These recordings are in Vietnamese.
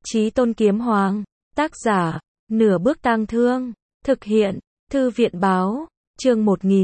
Chí Tôn Kiếm Hoàng, tác giả, Nửa Bước Tang Thương, thực hiện, Thư viện báo, chương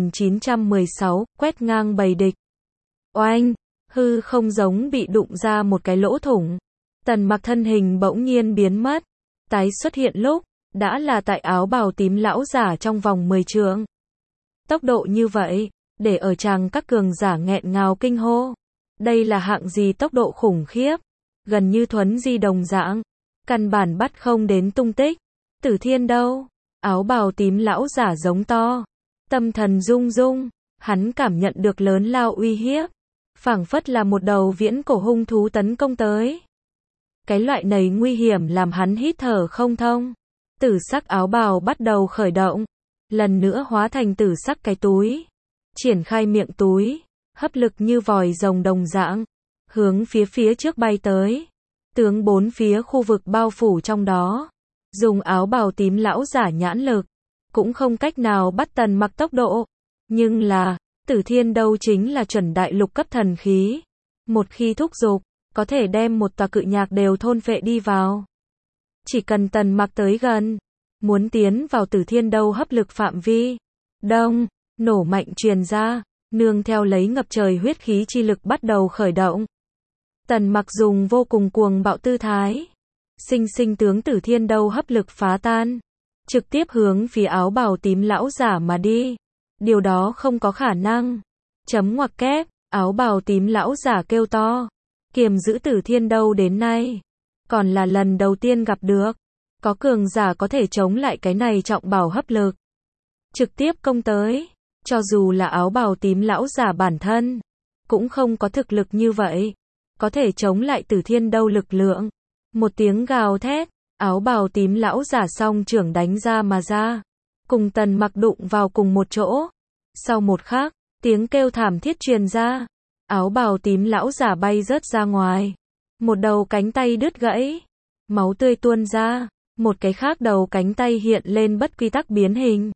1916, quét ngang bầy địch. Oanh, hư không giống bị đụng ra một cái lỗ thủng. Tần Mặc thân hình bỗng nhiên biến mất, tái xuất hiện lúc, đã là tại áo bào tím lão giả trong vòng 10 trượng. Tốc độ như vậy, để ở chàng các cường giả nghẹn ngào kinh hô. Đây là hạng gì tốc độ khủng khiếp, gần như thuấn di đồng dạng, căn bản bắt không đến tung tích. Tử Thiên đâu? Áo bào tím lão giả giống to, tâm thần rung rung, hắn cảm nhận được lớn lao uy hiếp, phảng phất là một đầu viễn cổ hung thú tấn công tới. Cái loại này nguy hiểm làm hắn hít thở không thông. Tử sắc áo bào bắt đầu khởi động, lần nữa hóa thành tử sắc cái túi, triển khai miệng túi, hấp lực như vòi rồng đồng dạng, hướng phía trước bay tới, tướng bốn phía khu vực bao phủ trong đó. Dùng áo bào tím lão giả nhãn lực, cũng không cách nào bắt Tần Mặc tốc độ. Nhưng là, Tử Thiên đâu chính là chuẩn đại lục cấp thần khí. Một khi thúc giục, có thể đem một tòa cự nhạc đều thôn phệ đi vào. Chỉ cần Tần Mặc tới gần, muốn tiến vào Tử Thiên đâu hấp lực phạm vi. Đông, nổ mạnh truyền ra, nương theo lấy ngập trời huyết khí chi lực bắt đầu khởi động. Tần Mặc dùng vô cùng cuồng bạo tư thái, sinh sinh tướng Tử Thiên đâu hấp lực phá tan, trực tiếp hướng phía áo bào tím lão giả mà đi. Điều đó không có khả năng. Chấm ngoặc kép, áo bào tím lão giả kêu to. Kiềm giữ Tử Thiên đâu đến nay, còn là lần đầu tiên gặp được. Có cường giả có thể chống lại cái này trọng bảo hấp lực. Trực tiếp công tới, cho dù là áo bào tím lão giả bản thân, cũng không có thực lực như vậy, có thể chống lại Tử Thiên đâu lực lượng. Một tiếng gào thét, áo bào tím lão giả song trưởng đánh ra mà ra, cùng Tần Mặc đụng vào cùng một chỗ. Sau một khắc, tiếng kêu thảm thiết truyền ra, áo bào tím lão giả bay rớt ra ngoài, một đầu cánh tay đứt gãy, máu tươi tuôn ra, một cái khác đầu cánh tay hiện lên bất quy tắc biến hình,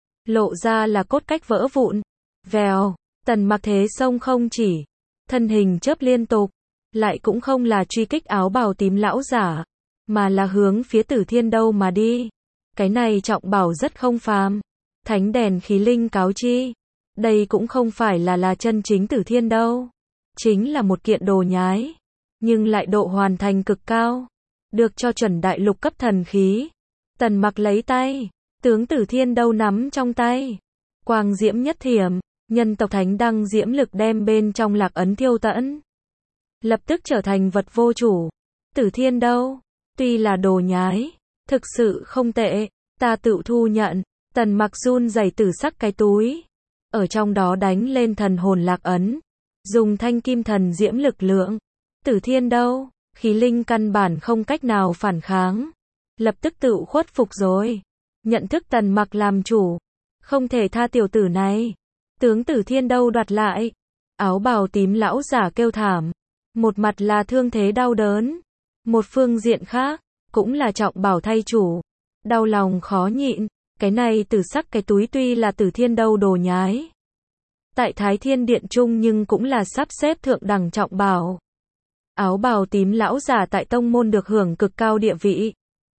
lộ ra là cốt cách vỡ vụn. Vèo, Tần Mặc thế xông không chỉ, thân hình chớp liên tục, lại cũng không là truy kích áo bào tím lão giả, mà là hướng phía Tử Thiên đâu mà đi. Cái này trọng bảo rất không phàm, thánh đèn khí linh cáo chi, đây cũng không phải là chân chính Tử Thiên đâu, chính là một kiện đồ nhái, nhưng lại độ hoàn thành cực cao, được cho chuẩn đại lục cấp thần khí. Tần Mặc lấy tay, tướng Tử Thiên đâu nắm trong tay, quang diễm nhất thiểm, nhân tộc thánh đăng diễm lực đem bên trong lạc ấn thiêu tận, lập tức trở thành vật vô chủ. Tử Thiên đâu, tuy là đồ nhái, thực sự không tệ, ta tự thu nhận. Tần Mặc run rẩy tử sắc cái túi, ở trong đó đánh lên thần hồn lạc ấn, dùng thanh kim thần diễm lực lượng. Tử Thiên đâu, khí linh căn bản không cách nào phản kháng, lập tức tự khuất phục rồi, nhận thức Tần Mặc làm chủ, không thể tha tiểu tử này. Tướng Tử Thiên đâu đoạt lại, áo bào tím lão giả kêu thảm, một mặt là thương thế đau đớn, một phương diện khác, cũng là trọng bảo thay chủ, đau lòng khó nhịn. Cái này tử sắc cái túi tuy là Tử Thiên đâu đồ nhái, tại Thái Thiên Điện Trung nhưng cũng là sắp xếp thượng đẳng trọng bảo. Áo bào tím lão giả tại tông môn được hưởng cực cao địa vị,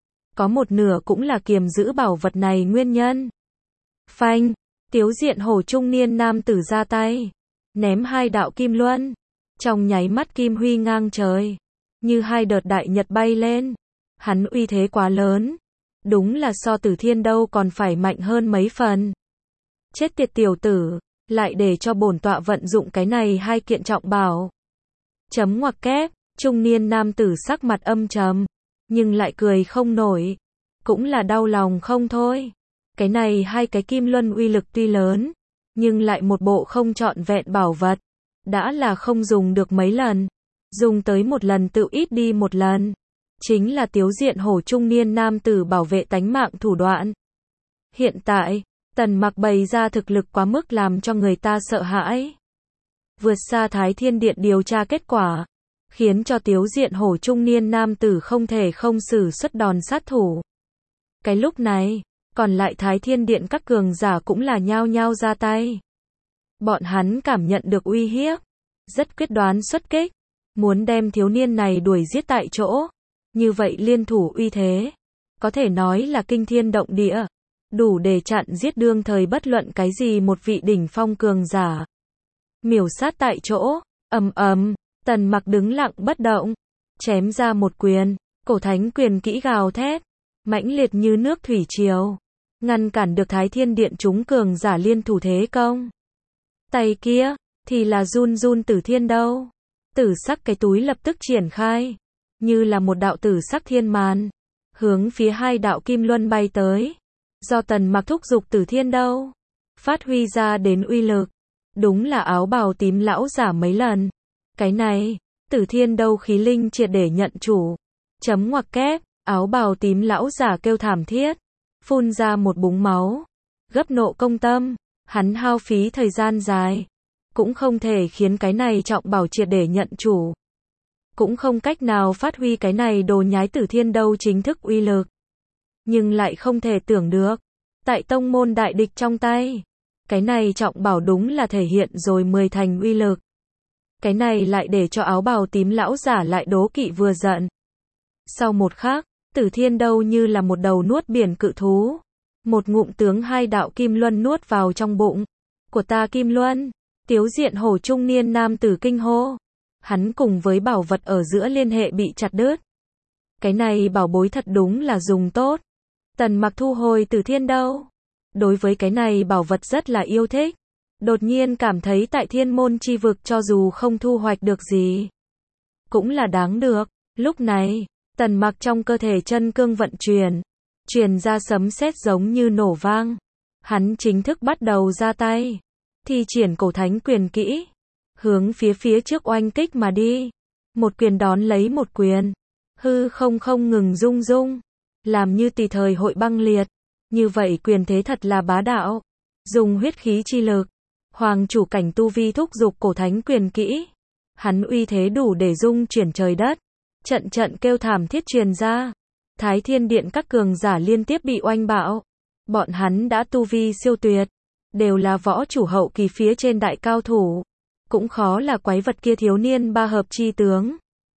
có một nửa cũng là kiềm giữ bảo vật này nguyên nhân. Phanh, Tiếu Diện Hổ trung niên nam tử ra tay, ném hai đạo kim luân, trong nháy mắt kim huy ngang trời, như hai đợt đại nhật bay lên. Hắn uy thế quá lớn, đúng là so Tử Thiên đâu còn phải mạnh hơn mấy phần. Chết tiệt tiểu tử, lại để cho bổn tọa vận dụng cái này hai kiện trọng bảo. Chấm ngoặc kép, trung niên nam tử sắc mặt âm trầm, nhưng lại cười không nổi, cũng là đau lòng không thôi. Cái này hai cái kim luân uy lực tuy lớn, nhưng lại một bộ không trọn vẹn bảo vật, đã là không dùng được mấy lần, dùng tới một lần tự ít đi một lần. Chính là Tiếu Diện Hổ trung niên nam tử bảo vệ tánh mạng thủ đoạn. Hiện tại, Tần Mặc bày ra thực lực quá mức làm cho người ta sợ hãi, vượt xa Thái Thiên Điện điều tra kết quả, khiến cho Tiếu Diện Hổ trung niên nam tử không thể không sử xuất đòn sát thủ. Cái lúc này, còn lại Thái Thiên Điện các cường giả cũng là nhao nhao ra tay. Bọn hắn cảm nhận được uy hiếp, rất quyết đoán xuất kích, muốn đem thiếu niên này đuổi giết tại chỗ. Như vậy liên thủ uy thế, có thể nói là kinh thiên động địa, đủ để chặn giết đương thời bất luận cái gì một vị đỉnh phong cường giả. Miểu sát tại chỗ, ầm ầm, Tần Mặc đứng lặng bất động, chém ra một quyền, cổ thánh quyền kỹ gào thét, mãnh liệt như nước thủy triều, ngăn cản được Thái Thiên Điện chúng cường giả liên thủ thế công. Tay kia, thì là run run tử thiên đâu. Tử sắc cái túi lập tức triển khai, như là một đạo tử sắc thiên màn, hướng phía hai đạo kim luân bay tới. Do Tần Mặc thúc giục tử thiên đâu, phát huy ra đến uy lực, đúng là áo bào tím lão giả mấy lần. Cái này, tử thiên đâu khí linh triệt để nhận chủ. Chấm ngoặc kép, áo bào tím lão giả kêu thảm thiết, phun ra một búng máu, gấp nộ công tâm, hắn hao phí thời gian dài, cũng không thể khiến cái này trọng bảo triệt để nhận chủ. Cũng không cách nào phát huy cái này đồ nhái tử thiên đâu chính thức uy lực. Nhưng lại không thể tưởng được, tại tông môn đại địch trong tay, cái này trọng bảo đúng là thể hiện rồi 10 thành uy lực. Cái này lại để cho áo bào tím lão giả lại đố kỵ vừa giận. Sau một khắc, tử thiên đâu như là một đầu nuốt biển cự thú. Một ngụm tướng hai đạo kim luân nuốt vào trong bụng của ta kim luân. Tiếu diện hổ trung niên nam tử kinh hô. Hắn cùng với bảo vật ở giữa liên hệ bị chặt đứt. Cái này bảo bối thật đúng là dùng tốt. Tần Mặc thu hồi tử thiên đâu. Đối với cái này bảo vật rất là yêu thích. Đột nhiên cảm thấy tại thiên môn chi vực cho dù không thu hoạch được gì, cũng là đáng được. Lúc này, Tần Mặc trong cơ thể chân cương vận truyền ra sấm sét giống như nổ vang. Hắn chính thức bắt đầu ra tay, thi triển cổ thánh quyền kỹ, hướng phía trước oanh kích mà đi. Một quyền đón lấy một quyền, hư không ngừng rung rung, làm như tùy thời hội băng liệt. Như vậy quyền thế thật là bá đạo, dùng huyết khí chi lực, hoàng chủ cảnh tu vi thúc giục cổ thánh quyền kỹ, hắn uy thế đủ để dung chuyển trời đất. Trận kêu thảm thiết truyền ra, Thái Thiên Điện các cường giả liên tiếp bị oanh bạo. Bọn hắn đã tu vi siêu tuyệt, đều là võ chủ hậu kỳ phía trên đại cao thủ, cũng khó là quái vật kia thiếu niên ba hợp chi tướng.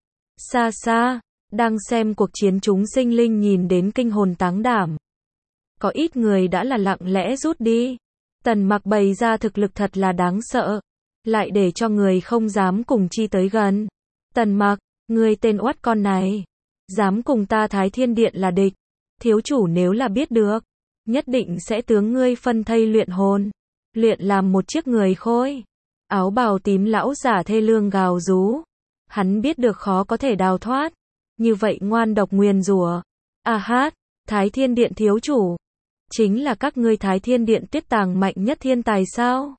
Xa xa, đang xem cuộc chiến chúng sinh linh nhìn đến kinh hồn táng đảm. Có ít người đã là lặng lẽ rút đi. Tần Mặc bày ra thực lực thật là đáng sợ, lại để cho người không dám cùng chi tới gần. Tần Mặc, ngươi tên oắt con này, dám cùng ta Thái Thiên Điện là địch, thiếu chủ nếu là biết được, nhất định sẽ tướng ngươi phân thây luyện hồn, luyện làm một chiếc người khôi. Áo bào tím lão giả thê lương gào rú, hắn biết được khó có thể đào thoát, như vậy ngoan độc nguyền rủa. A hát, Thái Thiên Điện thiếu chủ, chính là các ngươi Thái Thiên Điện tuyết tàng mạnh nhất thiên tài sao?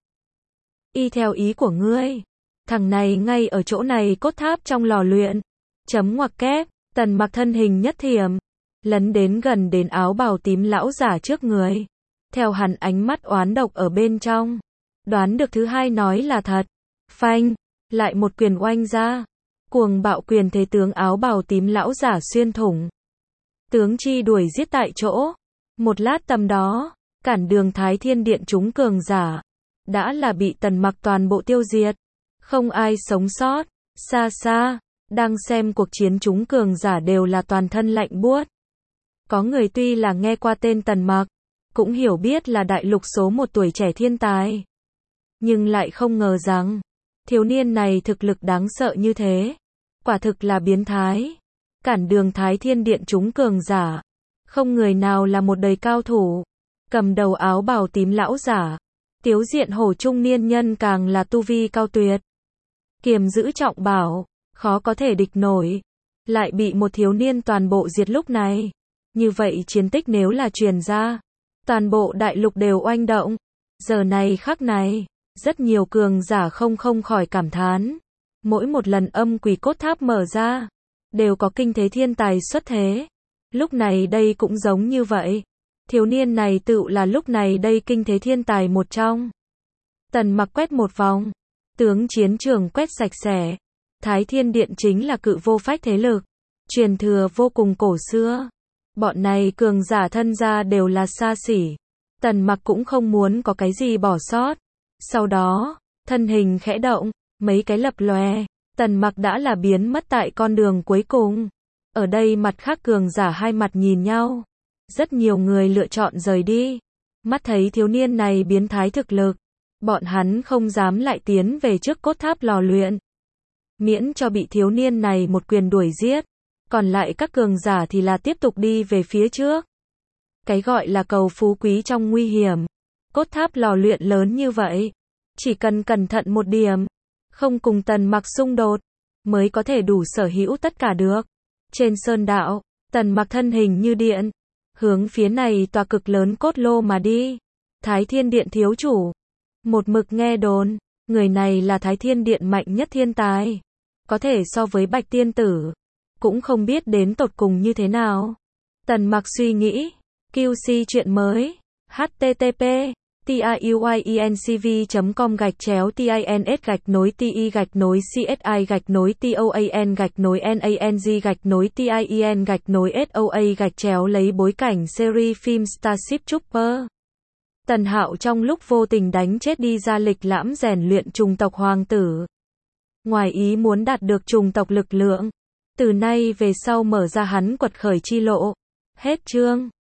Y theo ý của ngươi, thằng này ngay ở chỗ này cốt tháp trong lò luyện. Chấm ngoặc kép, Tần Mặc thân hình nhất thiểm, lấn đến gần đến áo bào tím lão giả trước người. Theo hắn ánh mắt oán độc ở bên trong, đoán được thứ hai nói là thật. Phanh, lại một quyền oanh ra, cuồng bạo quyền thế tướng áo bào tím lão giả xuyên thủng. Tướng chi đuổi giết tại chỗ. Một lát tầm đó, cản đường Thái Thiên Điện chúng cường giả, đã là bị Tần Mặc toàn bộ tiêu diệt. Không ai sống sót. Xa xa, đang xem cuộc chiến chúng cường giả đều là toàn thân lạnh buốt. Có người tuy là nghe qua tên Tần Mặc, cũng hiểu biết là đại lục số một tuổi trẻ thiên tài, nhưng lại không ngờ rằng, thiếu niên này thực lực đáng sợ như thế. Quả thực là biến thái. Cản đường Thái Thiên Điện chúng cường giả, không người nào là một đời cao thủ. Cầm đầu áo bào tím lão giả, tiếu diện hổ trung niên nhân càng là tu vi cao tuyệt. Kiềm giữ trọng bảo, khó có thể địch nổi. Lại bị một thiếu niên toàn bộ diệt lúc này. Như vậy chiến tích nếu là truyền ra, toàn bộ đại lục đều oanh động. Giờ này khắc này, rất nhiều cường giả không khỏi cảm thán. Mỗi một lần âm quỷ cốt tháp mở ra, đều có kinh thế thiên tài xuất thế. Lúc này đây cũng giống như vậy. Thiếu niên này tự là lúc này đây kinh thế thiên tài một trong. Tần Mặc quét một vòng, tướng chiến trường quét sạch sẽ. Thái Thiên Điện chính là cự vô phách thế lực, truyền thừa vô cùng cổ xưa. Bọn này cường giả thân gia đều là xa xỉ. Tần Mặc cũng không muốn có cái gì bỏ sót. Sau đó, thân hình khẽ động, mấy cái lập lòe, Tần Mặc đã là biến mất tại con đường cuối cùng. Ở đây mặt khác cường giả hai mặt nhìn nhau. Rất nhiều người lựa chọn rời đi. Mắt thấy thiếu niên này biến thái thực lực. Bọn hắn không dám lại tiến về trước cốt tháp lò luyện. Miễn cho bị thiếu niên này một quyền đuổi giết. Còn lại các cường giả thì là tiếp tục đi về phía trước. Cái gọi là cầu phú quý trong nguy hiểm. Cốt tháp lò luyện lớn như vậy. Chỉ cần cẩn thận một điểm. Không cùng Tần Mặc xung đột. Mới có thể đủ sở hữu tất cả được. Trên sơn đạo, Tần Mặc thân hình như điện. Hướng phía này tòa cực lớn cốt lô mà đi. Thái Thiên Điện thiếu chủ. Một mực nghe đồn. Người này là Thái Thiên Điện mạnh nhất thiên tài. Có thể so với Bạch Tiên Tử. Cũng không biết đến tột cùng như thế nào. Tần Mặc suy nghĩ. QC chuyện mới. http tiuyenCV.com/ti.nối.toan-nang-tin-soa lấy bối cảnh series phim Starship Trooper. Tần Hạo trong lúc vô tình đánh chết đi ra lịch lãm rèn luyện trùng tộc hoàng tử. Ngoài ý muốn đạt được trùng tộc lực lượng. Từ nay về sau mở ra hắn quật khởi chi lộ. Hết chương.